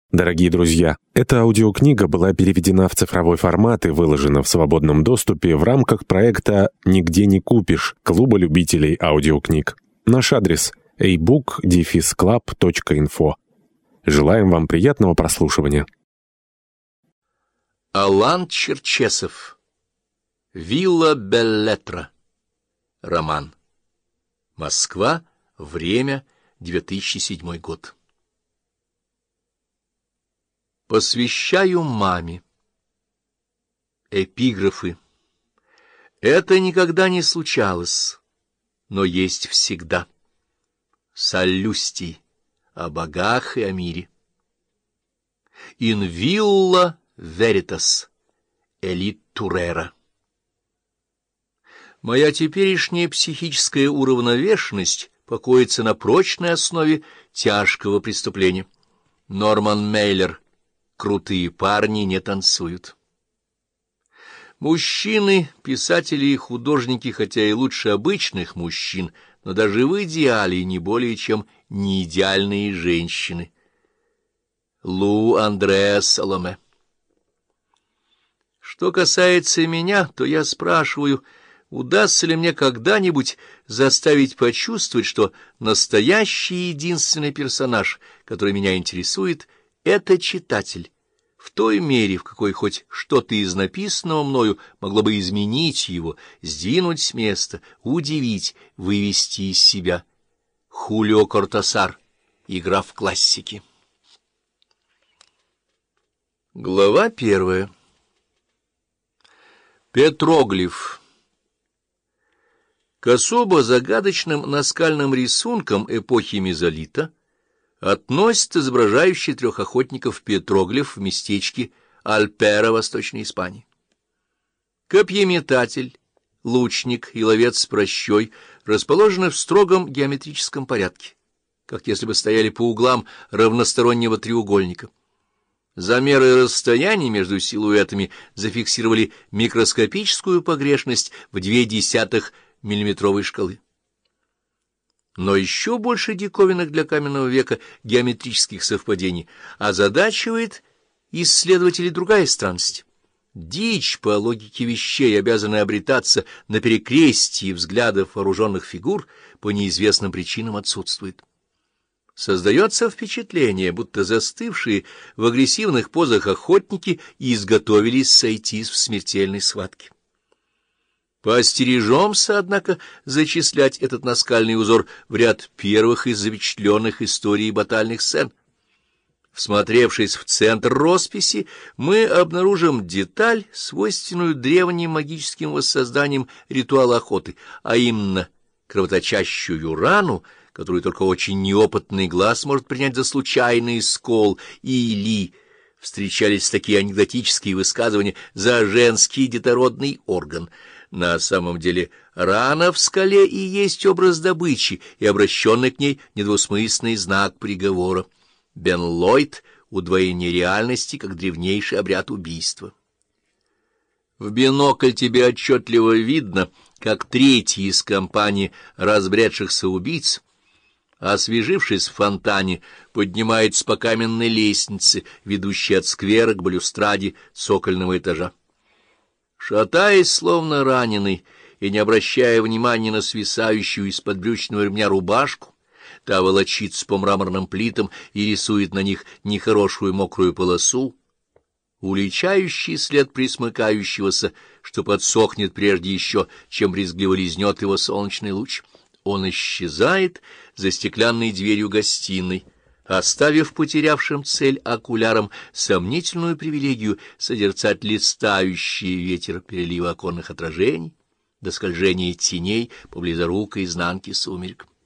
Дорогие друзья, эта аудиокнига была переведена в цифровой формат и выложена в свободном доступе в рамках проекта «Нигде не купишь» Клуба любителей аудиокниг. Наш адрес — ebook-club.info. Желаем вам приятного прослушивания. Алан Черчесов. Вилла Беллетра. Роман. Москва. Время. 2007 год. Посвящаю маме. Эпиграфы. Это никогда не случалось, но есть всегда. Соллюстий. О богах и о мире. In villa veritas. Элит Турера. Моя теперешняя психическая уравновешенность покоится на прочной основе тяжкого преступления. Норман Мейлер. Крутые парни не танцуют. Мужчины, писатели и художники, хотя и лучше обычных мужчин, но даже в идеале не более чем неидеальные женщины. Лу Андреа Саломе. Что касается меня, то я спрашиваю, удастся ли мне когда-нибудь заставить почувствовать, что настоящий единственный персонаж, который меня интересует, — это читатель, в той мере, в какой хоть что-то из написанного мною могло бы изменить его, сдвинуть с места, удивить, вывести из себя. Хулио Кортасар. Игра в классики. Глава 1. Петроглиф. К особо загадочным наскальным рисункам эпохи мезолита относится изображающий трех охотников петроглиф в местечке Альпера, Восточной Испании. Копьеметатель, лучник и ловец с пращой расположены в строгом геометрическом порядке, как если бы стояли по углам равностороннего треугольника. Замеры расстояний между силуэтами зафиксировали микроскопическую погрешность в 0,2 миллиметровой шкалы. Но еще больше диковинок для каменного века геометрических совпадений озадачивает исследователей другая странность. Дичь, по логике вещей, обязана обретаться на перекрестии взглядов вооруженных фигур, по неизвестным причинам отсутствует. Создается впечатление, будто застывшие в агрессивных позах охотники изготовились сойтись в смертельной схватке. Поостережемся, однако, зачислять этот наскальный узор в ряд первых из запечатленных историй батальных сцен. Всмотревшись в центр росписи, мы обнаружим деталь, свойственную древним магическим воссозданиям ритуала охоты, а именно кровоточащую рану, которую только очень неопытный глаз может принять за случайный скол, или встречались такие анекдотические высказывания за женский детородный орган. На самом деле рана в скале и есть образ добычи и обращенный к ней недвусмысленный знак приговора. Бен Ллойд — удвоение реальности как древнейший обряд убийства. В бинокль тебе отчетливо видно, как третий из компании разбредшихся убийц, освежившись в фонтане, поднимается по каменной лестнице, ведущей от сквера к балюстраде цокольного этажа. Шатаясь, словно раненый, и не обращая внимания на свисающую из-под брючного ремня рубашку, та волочится по мраморным плитам и рисует на них нехорошую мокрую полосу, уличающий след присмыкающегося, что подсохнет прежде еще, чем брезгливо лизнет его солнечный луч. Он исчезает за стеклянной дверью гостиной, оставив потерявшим цель окулярам сомнительную привилегию созерцать листающий ветер переливы оконных отражений до скольжения теней по близорукой изнанке сумерек.